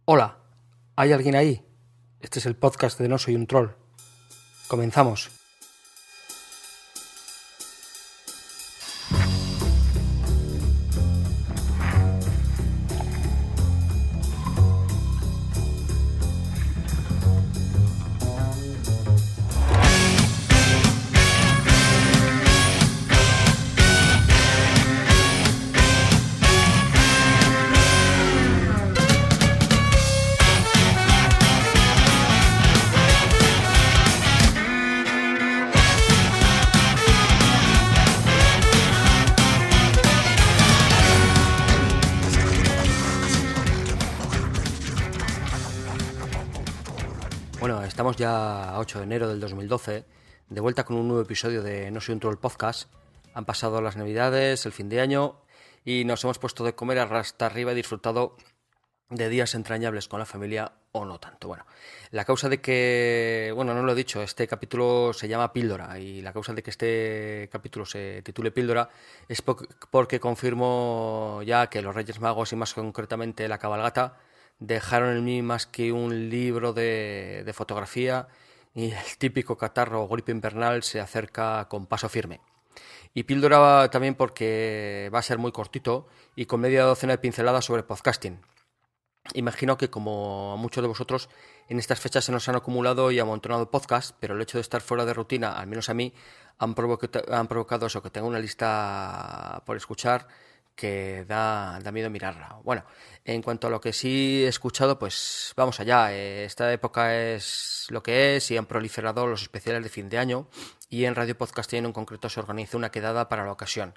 Hola, ¿hay alguien ahí? Este es el podcast de No Soy un Troll. Comenzamos. Bueno, estamos ya a 8 de enero del 2012, de vuelta con un nuevo episodio de No Soy un Troll Podcast. Han pasado las Navidades, el fin de año y nos hemos puesto de comer hasta arriba y disfrutado de días entrañables con la familia o no tanto. Bueno, la causa de que, no lo he dicho, este capítulo se llama Píldora y la causa de que este capítulo se titule Píldora es porque confirmo ya que los Reyes Magos y más concretamente la cabalgata dejaron en mí más que un libro de fotografía y el típico catarro o gripe invernal se acerca con paso firme. Y píldora también porque va a ser muy cortito y con media docena de pinceladas sobre podcasting. Imagino que como a muchos de vosotros en estas fechas se nos han acumulado y amontonado podcasts, pero el hecho de estar fuera de rutina, al menos a mí, han provocado eso, que tengo una lista por escuchar que da miedo mirarla. Bueno, en cuanto a lo que sí he escuchado, pues vamos allá. Esta época es lo que es y han proliferado los especiales de fin de año y en Radio Podcasting en concreto se organizó una quedada para la ocasión.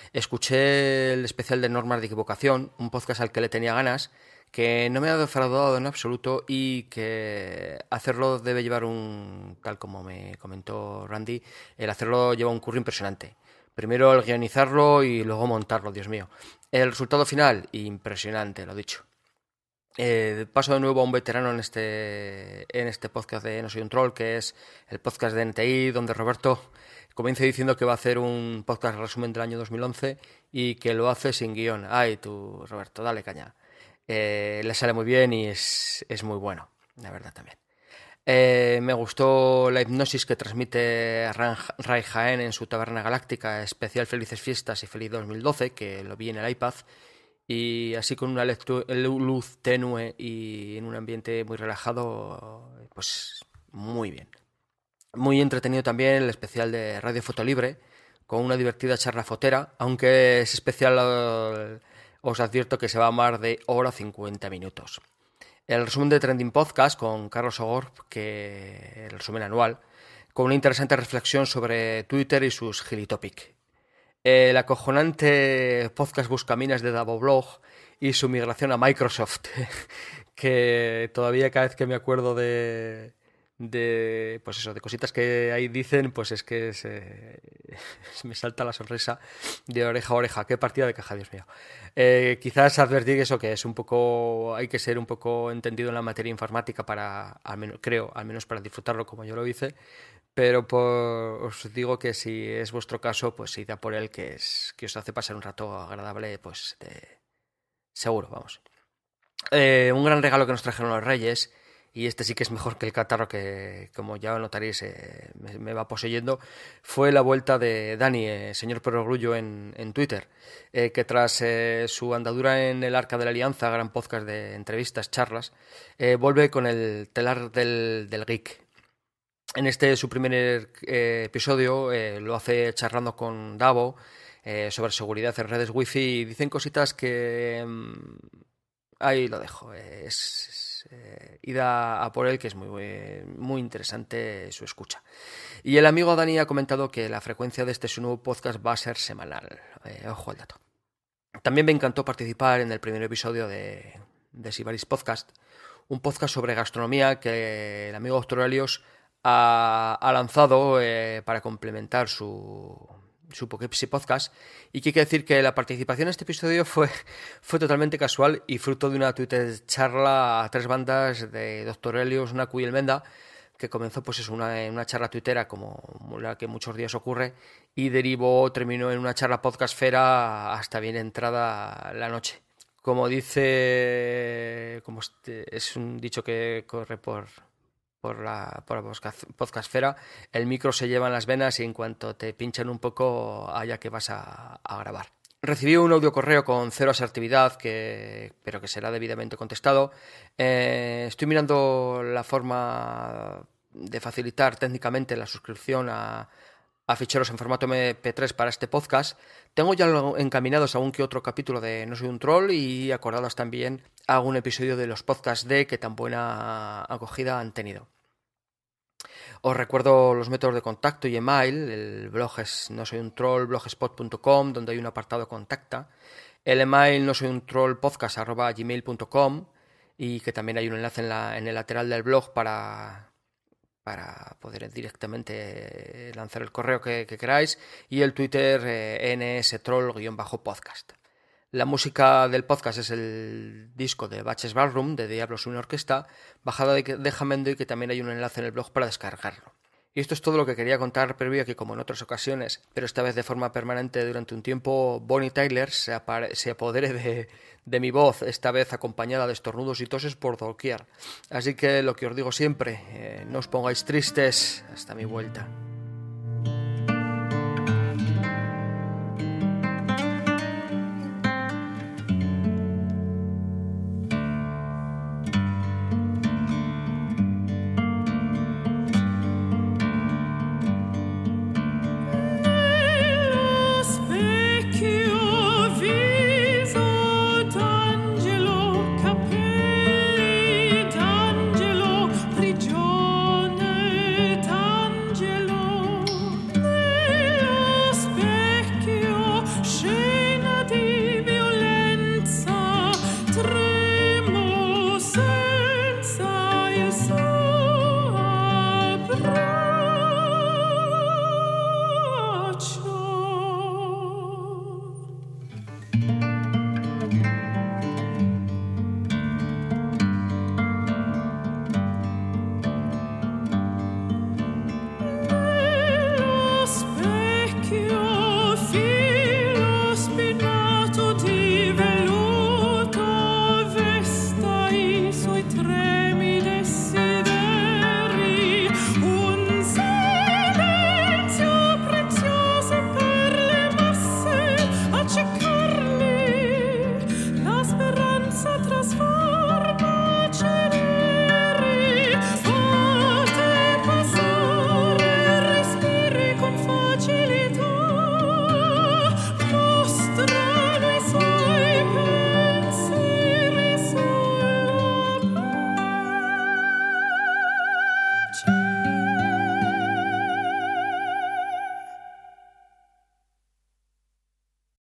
Escuché el especial de Normas de Equivocación, un podcast al que le tenía ganas, que no me ha defraudado en absoluto y que hacerlo debe llevar tal como me comentó Randy, el hacerlo lleva un curro impresionante. Primero el guionizarlo y luego montarlo, Dios mío. El resultado final, impresionante, lo dicho. Paso de nuevo a un veterano en este podcast de No Soy un Troll, que es el podcast de NTI, donde Roberto comienza diciendo que va a hacer un podcast resumen del año 2011 y que lo hace sin guión. Ay, tú, Roberto, dale caña. Le sale muy bien y es muy bueno, la verdad también. Me gustó la hipnosis que transmite Ray Jaén en su Taberna Galáctica, especial Felices Fiestas y Feliz 2012, que lo vi en el iPad, y así con una luz tenue y en un ambiente muy relajado, pues muy bien. Muy entretenido también el especial de Radio Fotolibre, con una divertida charla fotera, aunque es especial, os advierto que se va a más de hora 50 minutos. El resumen de Trending Podcast con Carlos Ogor, que el resumen anual, con una interesante reflexión sobre Twitter y sus Gilitopic. El acojonante podcast Buscaminas de Davoblog y su migración a Microsoft, que todavía cada vez que me acuerdo de cositas que ahí dicen, pues es que me salta la sonrisa de oreja a oreja. Qué partida de caja, Dios mío. Quizás advertir eso, que es un poco, hay que ser un poco entendido en la materia informática para, al menos para disfrutarlo como yo lo hice, pero os digo que si es vuestro caso, pues id a por él, que os hace pasar un rato agradable, pues seguro, vamos. Un gran regalo que nos trajeron los Reyes, y este sí que es mejor que el catarro que, como ya notaréis, me va poseyendo, fue la vuelta de Dani, señor Perogrullo, en Twitter, que tras su andadura en el Arca de la Alianza, gran podcast de entrevistas, charlas, vuelve con el telar del geek. En su primer episodio lo hace charlando con Davo sobre seguridad en redes wifi y dicen cositas que... ahí lo dejo. Id a por él, que es muy interesante su escucha. Y el amigo Dani ha comentado que la frecuencia de su nuevo podcast va a ser semanal. Ojo al dato. También me encantó participar en el primer episodio de Sibaris Podcast, un podcast sobre gastronomía que el amigo Doctor Helios ha lanzado para complementar su Pokepsi Podcast, y que hay que decir que la participación en este episodio fue totalmente casual y fruto de una Twitter charla a tres bandas de Dr. Helios, Naku y El Menda, que comenzó pues es una charla tuitera como la que muchos días ocurre y terminó en una charla podcastfera hasta bien entrada la noche, Como dice, es un dicho que corre por la podcastfera, el micro se lleva en las venas y en cuanto te pinchan un poco, allá que vas a grabar. Recibí un audio correo con cero asertividad, pero que será debidamente contestado. Estoy mirando la forma de facilitar técnicamente la suscripción a ficheros en formato MP3 para este podcast. Tengo ya encaminados algún que otro capítulo de No Soy un Troll y acordados también algún episodio de los podcasts que tan buena acogida han tenido. Os recuerdo los métodos de contacto y email. El blog es nosoyuntroll.blogspot.com, donde hay un apartado contacta. El email nosoyuntrollpodcast@gmail.com, y que también hay un enlace en el lateral del blog para poder directamente lanzar el correo que queráis, y el Twitter nstroll_podcast. La música del podcast es el disco de Batches Ballroom de Diablos Una Orquesta, bajada de Jamendo, y que también hay un enlace en el blog para descargarlo. Y esto es todo lo que quería contar, previo a que, como en otras ocasiones, pero esta vez de forma permanente durante un tiempo, Bonnie Tyler se apodere de mi voz, esta vez acompañada de estornudos y toses por doquier. Así que lo que os digo siempre, no os pongáis tristes hasta mi vuelta.